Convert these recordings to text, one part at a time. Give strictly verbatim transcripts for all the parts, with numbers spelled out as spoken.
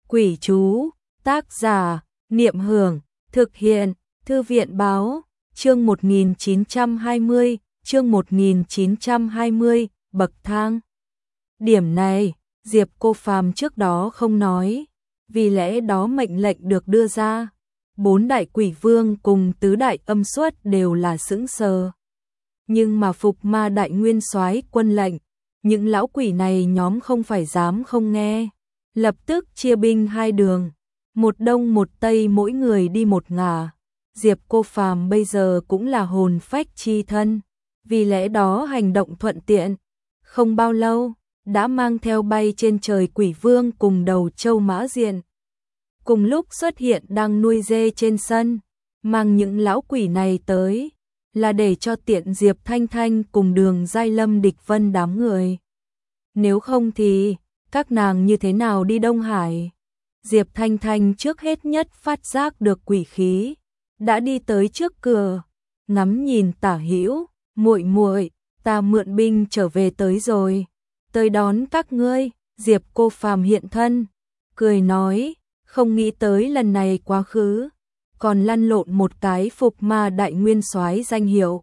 Quỷ chú, tác giả, Niệm Hưởng, thực hiện, Thư viện báo, chương một nghìn chín trăm hai mươi, chương một nghìn chín trăm hai mươi, bậc thang. Điểm này, Diệp Cô Phàm trước đó không nói, vì lẽ đó mệnh lệnh được đưa ra. Bốn đại quỷ vương cùng tứ đại âm xuất đều là sững sờ. Nhưng mà Phục Ma đại nguyên soái quân lệnh, những lão quỷ này nhóm không phải dám không nghe. Lập tức chia binh hai đường, một đông một tây mỗi người đi một ngả. Diệp Cô Phàm bây giờ cũng là hồn phách chi thân, vì lẽ đó hành động thuận tiện. Không bao lâu, đã mang theo bay trên trời quỷ vương cùng đầu châu mã diện. Cùng lúc xuất hiện đang nuôi dê trên sân, mang những lão quỷ này tới, là để cho tiện Diệp Thanh Thanh cùng Đường Giai Lâm địch vân đám người. Nếu không thì, các nàng như thế nào đi Đông Hải? Diệp Thanh Thanh trước hết nhất phát giác được quỷ khí, đã đi tới trước cửa, ngắm nhìn tả hữu, muội muội, ta mượn binh trở về tới rồi, tới đón các ngươi. Diệp Cô Phàm hiện thân, cười nói, không nghĩ tới lần này quá khứ, còn lăn lộn một cái Phục Ma đại nguyên soái danh hiệu.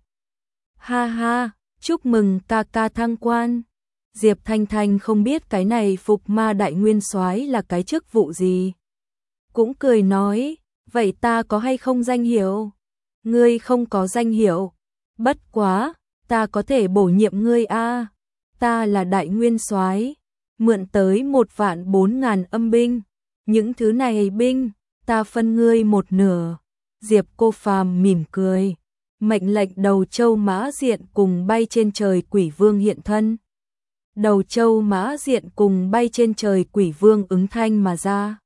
Ha ha, chúc mừng ca ca thăng quan. Diệp Thanh Thanh không biết cái này Phục Ma đại nguyên soái là cái chức vụ gì. Cũng cười nói, vậy ta có hay không danh hiệu? Ngươi không có danh hiệu. Bất quá, ta có thể bổ nhiệm ngươi a. Ta là đại nguyên soái, mượn tới một vạn bốn ngàn âm binh. Những thứ này binh, ta phân ngươi một nửa. Diệp Cô Phàm mỉm cười, mệnh lệnh đầu châu mã diện cùng bay trên trời quỷ vương hiện thân. Đầu châu mã diện cùng bay trên trời quỷ vương ứng thanh mà ra.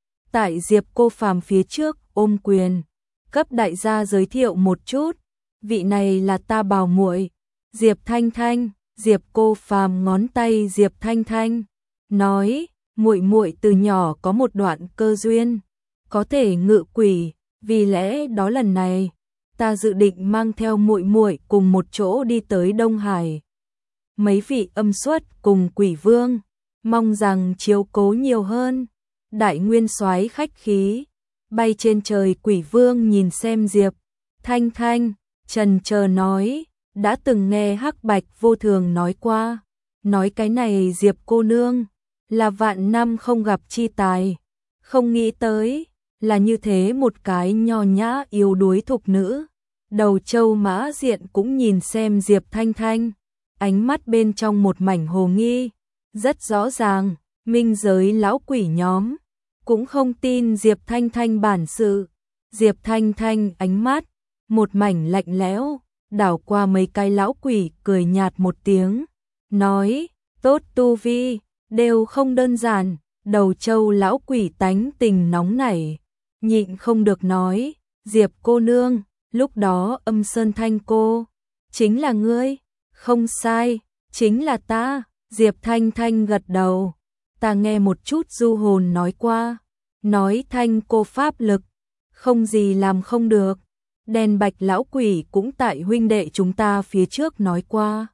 Tại Diệp Cô Phàm phía trước ôm quyền, cấp đại gia giới thiệu một chút, vị này là ta bảo muội, Diệp Thanh Thanh. Diệp Cô Phàm ngón tay Diệp Thanh Thanh, nói, muội muội từ nhỏ có một đoạn cơ duyên, có thể ngự quỷ, vì lẽ đó lần này ta dự định mang theo muội muội cùng một chỗ đi tới Đông Hải. Mấy vị âm xuất cùng quỷ vương, mong rằng chiếu cố nhiều hơn. Đại nguyên soái khách khí, bay trên trời quỷ vương nhìn xem Diệp Thanh Thanh, trần chờ nói, đã từng nghe Hắc Bạch Vô Thường nói qua, nói cái này Diệp cô nương là vạn năm không gặp chi tài, không nghĩ tới là như thế một cái nho nhã yếu đuối thục nữ. Đầu châu mã diện cũng nhìn xem Diệp Thanh Thanh, ánh mắt bên trong một mảnh hồ nghi, rất rõ ràng, minh giới lão quỷ nhóm cũng không tin Diệp Thanh Thanh bản sự. Diệp Thanh Thanh ánh mắt một mảnh lạnh lẽo, đảo qua mấy cái lão quỷ, cười nhạt một tiếng, nói, tốt tu vi, đều không đơn giản. Đầu châu lão quỷ tánh tình nóng nảy, nhịn không được nói, Diệp cô nương, lúc đó Âm Sơn Thanh cô, chính là ngươi? Không sai, chính là ta. Diệp Thanh Thanh gật đầu, ta nghe một chút du hồn nói qua, nói Thanh cô pháp lực, không gì làm không được. Đèn bạch lão quỷ cũng tại huynh đệ chúng ta phía trước nói qua,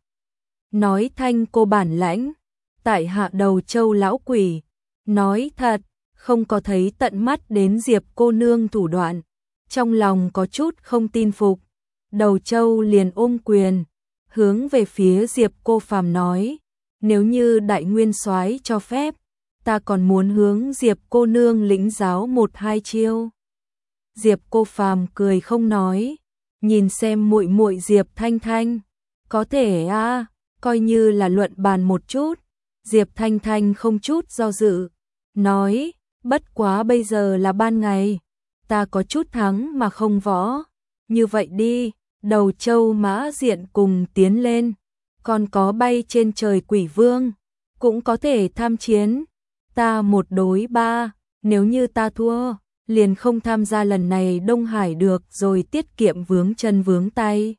nói Thanh cô bản lãnh, tại hạ đầu châu lão quỷ, nói thật, không có thấy tận mắt đến Diệp cô nương thủ đoạn, trong lòng có chút không tin phục. Đầu châu liền ôm quyền, hướng về phía Diệp Cô Phàm nói, nếu như đại nguyên soái cho phép, ta còn muốn hướng Diệp cô nương lĩnh giáo một hai chiêu. Diệp Cô Phàm cười không nói, nhìn xem muội muội Diệp Thanh Thanh, có thể a, à, coi như là luận bàn một chút. Diệp Thanh Thanh không chút do dự, nói, bất quá bây giờ là ban ngày, ta có chút thắng mà không võ, như vậy đi. Đầu châu mã diện cùng tiến lên, còn có bay trên trời quỷ vương, cũng có thể tham chiến, ta một đối ba, nếu như ta thua, liền không tham gia lần này Đông Hải được rồi, tiết kiệm vướng chân vướng tay.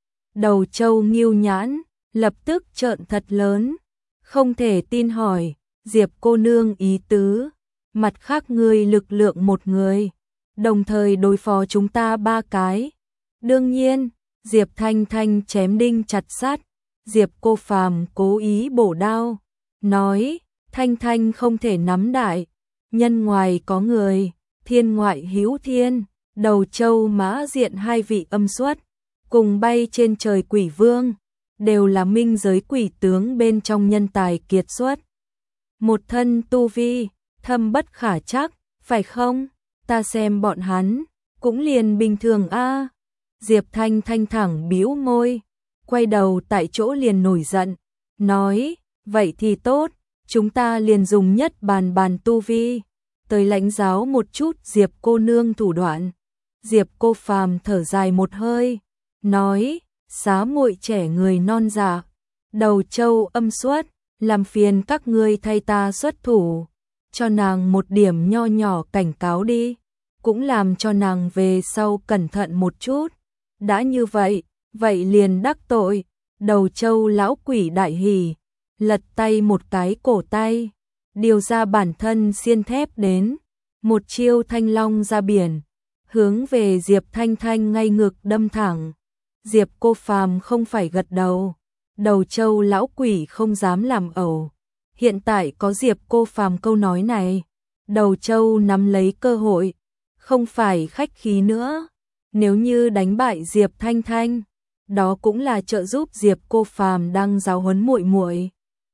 Đầu châu nghiêu nhãn, lập tức trợn thật lớn, không thể tin hỏi, Diệp cô nương ý tứ, mặt khác ngươi lực lượng một người, đồng thời đối phó chúng ta ba cái. Đương nhiên, Diệp Thanh Thanh chém đinh chặt sắt. Diệp Cô Phàm cố ý bổ đao, nói, Thanh Thanh không thể nắm đại, nhân ngoài có người, thiên ngoại hữu thiên, Đầu Châu Mã Diện hai vị âm xuất, cùng bay trên trời quỷ vương, đều là minh giới quỷ tướng bên trong nhân tài kiệt xuất. Một thân tu vi, thâm bất khả trắc, phải không? Ta xem bọn hắn, cũng liền bình thường a. Diệp Thanh Thanh thẳng bĩu môi, quay đầu tại chỗ liền nổi giận, nói, vậy thì tốt, chúng ta liền dùng nhất bàn bàn tu vi, tới lãnh giáo một chút Diệp cô nương thủ đoạn. Diệp Cô Phàm thở dài một hơi, nói, xá muội trẻ người non dạ, Đầu Châu âm xuất, làm phiền các ngươi thay ta xuất thủ, cho nàng một điểm nho nhỏ cảnh cáo đi, cũng làm cho nàng về sau cẩn thận một chút. Đã như vậy, vậy liền đắc tội. Đầu Châu lão quỷ đại hỉ, lật tay một cái cổ tay, điều ra bản thân xiên thép đến, một chiêu thanh long ra biển, hướng về Diệp Thanh Thanh ngay ngực đâm thẳng. Diệp Cô Phàm không phải gật đầu, Đầu Châu lão quỷ không dám làm ẩu. Hiện tại có Diệp Cô Phàm câu nói này, Đầu Châu nắm lấy cơ hội, không phải khách khí nữa. Nếu như đánh bại Diệp Thanh Thanh, đó cũng là trợ giúp Diệp Cô Phàm đang giáo huấn muội muội.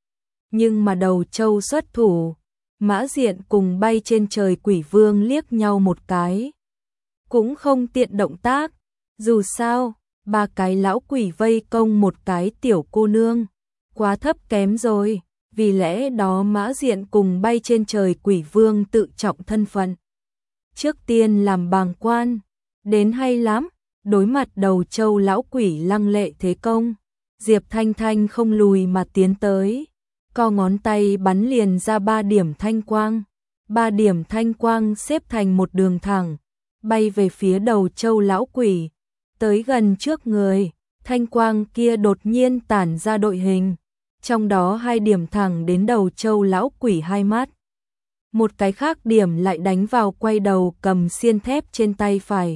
Nhưng mà Đầu Châu xuất thủ, Mã Diện cùng bay trên trời quỷ vương liếc nhau một cái, cũng không tiện động tác, dù sao, ba cái lão quỷ vây công một cái tiểu cô nương, quá thấp kém rồi, vì lẽ đó Mã Diện cùng bay trên trời quỷ vương tự trọng thân phận. Trước tiên làm bàng quan, đến hay lắm, đối mặt Đầu Châu lão quỷ lăng lệ thế công, Diệp Thanh Thanh không lùi mà tiến tới, co ngón tay bắn liền ra ba điểm thanh quang, ba điểm thanh quang xếp thành một đường thẳng, bay về phía Đầu Châu lão quỷ, tới gần trước người, thanh quang kia đột nhiên tản ra đội hình, trong đó hai điểm thẳng đến Đầu Châu lão quỷ hai mắt. Một cái khác điểm lại đánh vào quay đầu cầm xiên thép trên tay phải.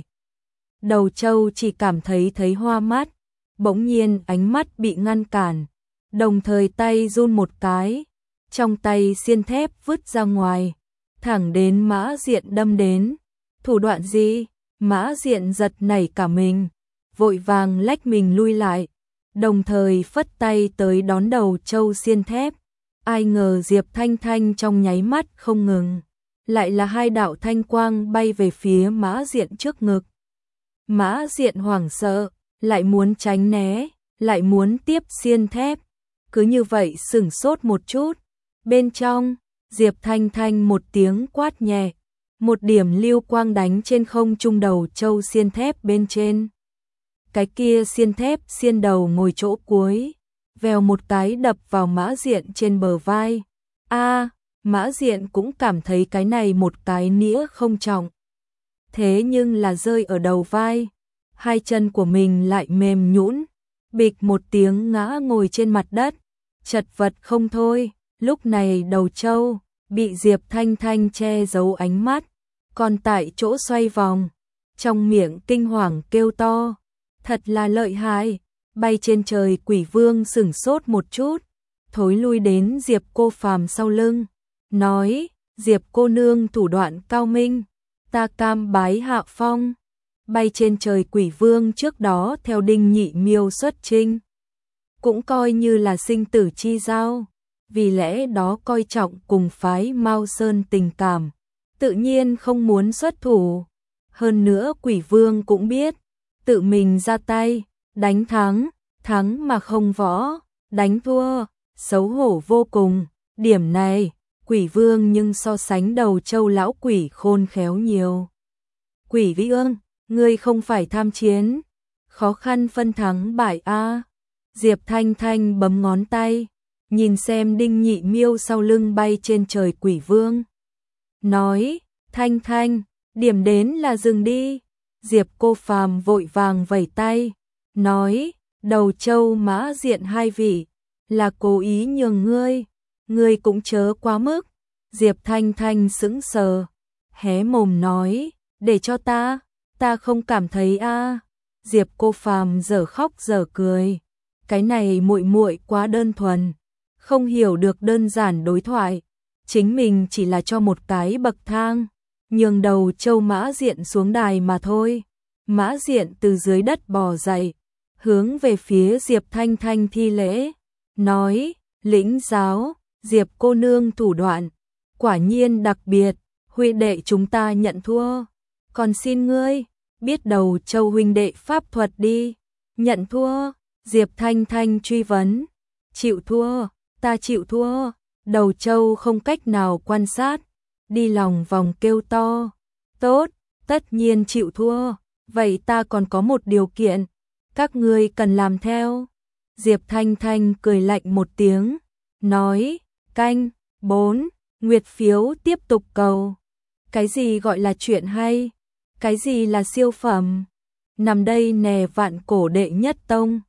Đầu Châu chỉ cảm thấy thấy hoa mắt, bỗng nhiên ánh mắt bị ngăn cản, đồng thời tay run một cái, trong tay xiên thép vứt ra ngoài, thẳng đến Mã Diện đâm đến. Thủ đoạn gì? Mã Diện giật nảy cả mình, vội vàng lách mình lui lại, đồng thời phất tay tới đón Đầu Châu xiên thép. Ai ngờ Diệp Thanh Thanh trong nháy mắt không ngừng, lại là hai đạo thanh quang bay về phía Mã Diện trước ngực. Mã Diện hoảng sợ, lại muốn tránh né, lại muốn tiếp xiên thép, cứ như vậy sửng sốt một chút. Bên trong, Diệp Thanh Thanh một tiếng quát nhẹ, một điểm lưu quang đánh trên không trung Đầu Châu xiên thép bên trên. Cái kia xiên thép xiên đầu ngồi chỗ cuối, vèo một cái đập vào Mã Diện trên bờ vai. A, Mã Diện cũng cảm thấy cái này một cái nĩa không trọng. Thế nhưng là rơi ở đầu vai, hai chân của mình lại mềm nhũn, bịch một tiếng ngã ngồi trên mặt đất, chật vật không thôi. Lúc này Đầu Châu bị Diệp Thanh Thanh che giấu ánh mắt, còn tại chỗ xoay vòng, trong miệng kinh hoàng kêu to, thật là lợi hại. Bay trên trời quỷ vương sửng sốt một chút, thối lui đến Diệp Cô Phàm sau lưng, nói, Diệp cô nương thủ đoạn cao minh, ta cam bái hạ phong. Bay trên trời quỷ vương trước đó theo Đinh Nhị Miêu xuất chinh, cũng coi như là sinh tử chi giao, vì lẽ đó coi trọng cùng phái Mao Sơn tình cảm, tự nhiên không muốn xuất thủ. Hơn nữa quỷ vương cũng biết, tự mình ra tay, đánh thắng, thắng mà không võ, đánh thua, xấu hổ vô cùng. Điểm này, quỷ vương nhưng so sánh Đầu Châu lão quỷ khôn khéo nhiều. Quỷ vương, ngươi không phải tham chiến, khó khăn phân thắng bại a. Diệp Thanh Thanh bấm ngón tay, nhìn xem Đinh Nhị Miêu sau lưng bay trên trời quỷ vương, nói, Thanh Thanh, điểm đến là dừng đi. Diệp Cô Phàm vội vàng vẩy tay, nói, Đầu Châu Mã Diện hai vị, là cố ý nhường ngươi, ngươi cũng chớ quá mức. Diệp Thanh Thanh sững sờ, hé mồm nói, để cho ta, ta không cảm thấy a. Diệp Cô Phàm dở khóc dở cười, cái này muội muội quá đơn thuần, không hiểu được đơn giản đối thoại, chính mình chỉ là cho một cái bậc thang, nhường đầu Châu Mã Diện xuống đài mà thôi. Mã Diện từ dưới đất bò dậy, hướng về phía Diệp Thanh Thanh thi lễ, nói, lĩnh giáo, Diệp cô nương thủ đoạn, quả nhiên đặc biệt, huynh đệ chúng ta nhận thua. Còn xin ngươi, biết đầu Châu huynh đệ pháp thuật đi. Nhận thua, Diệp Thanh Thanh truy vấn, chịu thua, ta chịu thua. Đầu Châu không cách nào quan sát, đi lòng vòng kêu to, tốt, tất nhiên chịu thua, vậy ta còn có một điều kiện, các ngươi cần làm theo. Diệp Thanh Thanh cười lạnh một tiếng, nói, canh, bốn, nguyệt phiếu tiếp tục cầu. Cái gì gọi là chuyện hay? Cái gì là siêu phẩm? Nằm đây nè vạn cổ đệ nhất tông,